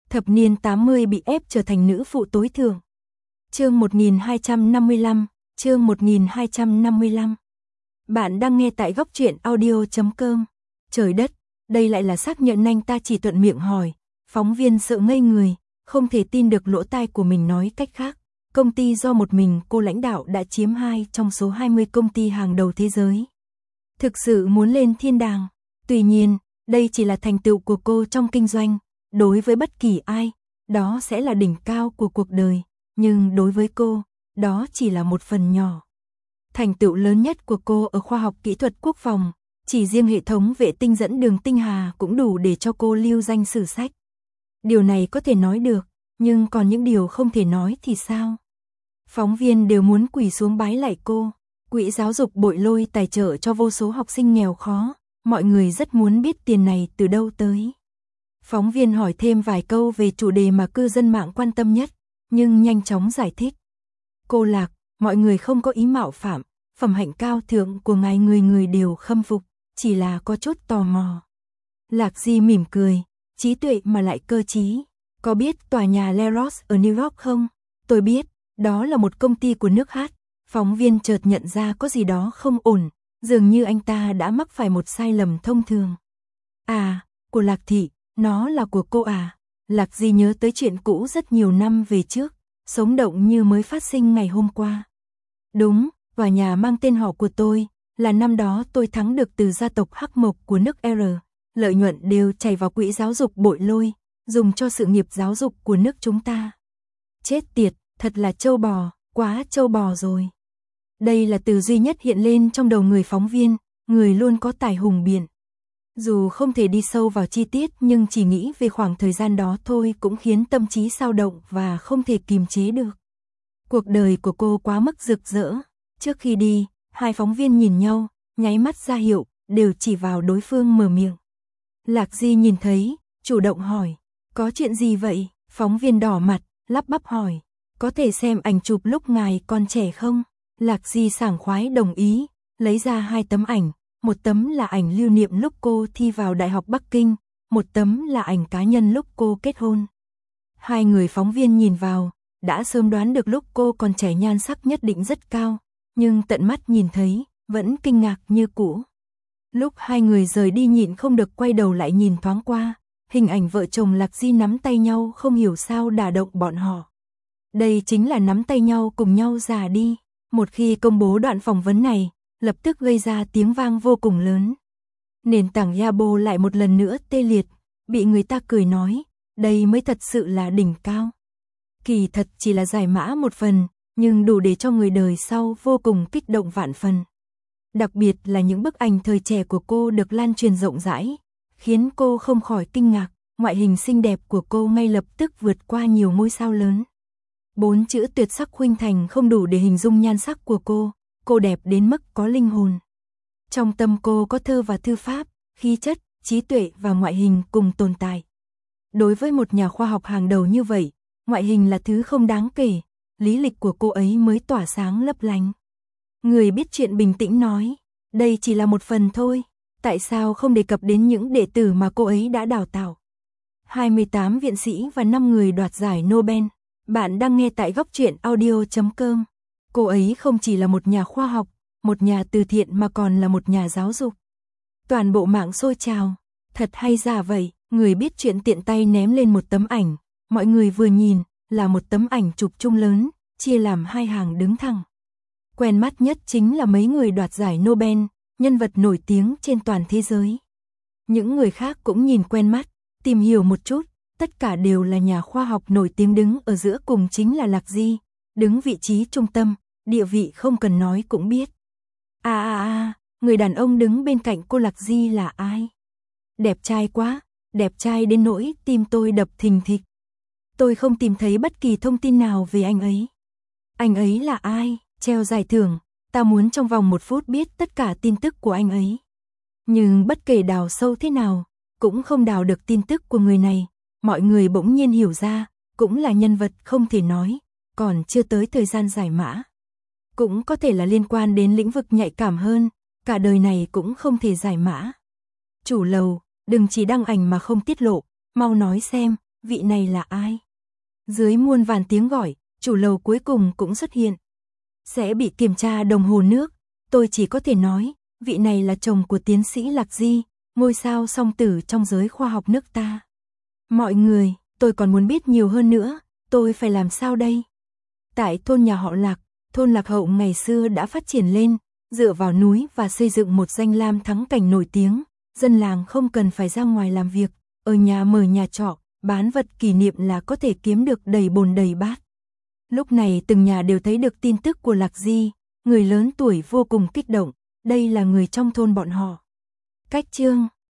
Thập niên 80 bị ép trở thành nữ phụ tối thượng. Chương 1255, chương 1255. Bạn đang nghe tại góc truyện audio.com. Trời đất, đây lại là xác nhận anh ta chỉ thuận miệng hỏi. Phóng viên sợ ngây người, không thể tin được lỗ tai của mình. Nói cách khác, công ty do một mình cô lãnh đạo đã chiếm 2 trong số 20 công ty hàng đầu thế giới. Thực sự muốn lên thiên đàng. Tuy nhiên, đây chỉ là thành tựu của cô trong kinh doanh. Đối với bất kỳ ai, đó sẽ là đỉnh cao của cuộc đời. Nhưng đối với cô, đó chỉ là một phần nhỏ. Thành tựu lớn nhất của cô ở khoa học kỹ thuật quốc phòng, chỉ riêng hệ thống vệ tinh dẫn đường tinh hà cũng đủ để cho cô lưu danh sử sách. Điều này có thể nói được, nhưng còn những điều không thể nói thì sao? Phóng viên đều muốn quỳ xuống bái lạy cô. Quỹ giáo dục Bội Lôi tài trợ cho vô số học sinh nghèo khó, mọi người rất muốn biết tiền này từ đâu tới. Phóng viên hỏi thêm vài câu về chủ đề mà cư dân mạng quan tâm nhất, nhưng nhanh chóng giải thích. Cô Lạc, mọi người không có ý mạo phạm, phẩm hạnh cao thượng của ngài người người đều khâm phục, chỉ là có chút tò mò. Lạc Di mỉm cười, trí tuệ mà lại cơ trí. Có biết tòa nhà Leros ở New York không? Tôi biết, đó là một công ty của nước Hát. Phóng viên chợt nhận ra có gì đó không ổn, dường như anh ta đã mắc phải một sai lầm thông thường. À, của Lạc Thị, nó là của cô à? Lạc Di nhớ tới chuyện cũ rất nhiều năm về trước, sống động như mới phát sinh ngày hôm qua. Đúng, tòa nhà mang tên họ của tôi, là năm đó tôi thắng được từ gia tộc Hắc Mộc của nước R. Lợi nhuận đều chảy vào quỹ giáo dục Bội Lôi, dùng cho sự nghiệp giáo dục của nước chúng ta. Chết tiệt, thật là trâu bò, quá trâu bò rồi. Đây là từ duy nhất hiện lên trong đầu người phóng viên, người luôn có tài hùng biện. Dù không thể đi sâu vào chi tiết nhưng chỉ nghĩ về khoảng thời gian đó thôi cũng khiến tâm trí xao động và không thể kìm chế được. Cuộc đời của cô quá mức rực rỡ. Trước khi đi, hai phóng viên nhìn nhau, nháy mắt ra hiệu, đều chỉ vào đối phương mở miệng. Lạc Di nhìn thấy, chủ động hỏi, có chuyện gì vậy? Phóng viên đỏ mặt, lắp bắp hỏi, có thể xem ảnh chụp lúc ngài còn trẻ không? Lạc Di sảng khoái đồng ý, lấy ra 2 tấm ảnh. Một tấm là ảnh lưu niệm lúc cô thi vào Đại học Bắc Kinh, một tấm là ảnh cá nhân lúc cô kết hôn. Hai người phóng viên nhìn vào, đã sớm đoán được lúc cô còn trẻ nhan sắc nhất định rất cao, nhưng tận mắt nhìn thấy, vẫn kinh ngạc như cũ. Lúc hai người rời đi nhịn không được quay đầu lại nhìn thoáng qua, hình ảnh vợ chồng Lạc Di nắm tay nhau không hiểu sao đả động bọn họ. Đây chính là nắm tay nhau cùng nhau già đi. Một khi công bố đoạn phỏng vấn này, lập tức gây ra tiếng vang vô cùng lớn. Nền tảng Weibo lại một lần nữa tê liệt, bị người ta cười nói, đây mới thật sự là đỉnh cao. Kỳ thật chỉ là giải mã một phần, nhưng đủ để cho người đời sau vô cùng kích động vạn phần. Đặc biệt là những bức ảnh thời trẻ của cô được lan truyền rộng rãi, khiến cô không khỏi kinh ngạc, ngoại hình xinh đẹp của cô ngay lập tức vượt qua nhiều ngôi sao lớn. 4 chữ tuyệt sắc khuynh thành không đủ để hình dung nhan sắc của cô đẹp đến mức có linh hồn. Trong tâm cô có thơ và thư pháp, khí chất, trí tuệ và ngoại hình cùng tồn tại. Đối với một nhà khoa học hàng đầu như vậy, ngoại hình là thứ không đáng kể, lý lịch của cô ấy mới tỏa sáng lấp lánh. Người biết chuyện bình tĩnh nói, đây chỉ là một phần thôi, tại sao không đề cập đến những đệ tử mà cô ấy đã đào tạo. 28 viện sĩ và 5 người đoạt giải Nobel. Bạn đang nghe tại góc truyện audio.com. Cô ấy không chỉ là một nhà khoa học, một nhà từ thiện mà còn là một nhà giáo dục. Toàn bộ mạng sôi trào, thật hay giả vậy, người biết chuyện tiện tay ném lên một tấm ảnh, mọi người vừa nhìn là một tấm ảnh chụp chung lớn, chia làm 2 hàng đứng thẳng. Quen mắt nhất chính là mấy người đoạt giải Nobel, nhân vật nổi tiếng trên toàn thế giới. Những người khác cũng nhìn quen mắt, tìm hiểu một chút, tất cả đều là nhà khoa học nổi tiếng, đứng ở giữa cùng chính là Lạc Di, đứng vị trí trung tâm, địa vị không cần nói cũng biết. Người đàn ông đứng bên cạnh cô Lạc Di là ai? Đẹp trai quá, đẹp trai đến nỗi tim tôi đập thình thịch. Tôi không tìm thấy bất kỳ thông tin nào về anh ấy. Anh ấy là ai? Treo giải thưởng, ta muốn trong vòng 1 phút biết tất cả tin tức của anh ấy. Nhưng bất kể đào sâu thế nào, cũng không đào được tin tức của người này. Mọi người bỗng nhiên hiểu ra, cũng là nhân vật không thể nói, còn chưa tới thời gian giải mã. Cũng có thể là liên quan đến lĩnh vực nhạy cảm hơn, cả đời này cũng không thể giải mã. Chủ lầu, đừng chỉ đăng ảnh mà không tiết lộ, mau nói xem, vị này là ai? Dưới muôn vàn tiếng gọi, chủ lầu cuối cùng cũng xuất hiện. Sẽ bị kiểm tra đồng hồ nước, tôi chỉ có thể nói, vị này là chồng của tiến sĩ Lạc Di, ngôi sao song tử trong giới khoa học nước ta. Mọi người, tôi còn muốn biết nhiều hơn nữa, tôi phải làm sao đây? Tại thôn nhà họ Lạc, thôn Lạc Hậu ngày xưa đã phát triển lên, dựa vào núi và xây dựng một danh lam thắng cảnh nổi tiếng, dân làng không cần phải ra ngoài làm việc, ở nhà mở nhà trọ, bán vật kỷ niệm là có thể kiếm được đầy bồn đầy bát. Lúc này từng nhà đều thấy được tin tức của Lạc Di, người lớn tuổi vô cùng kích động, đây là người trong thôn bọn họ. Cách chương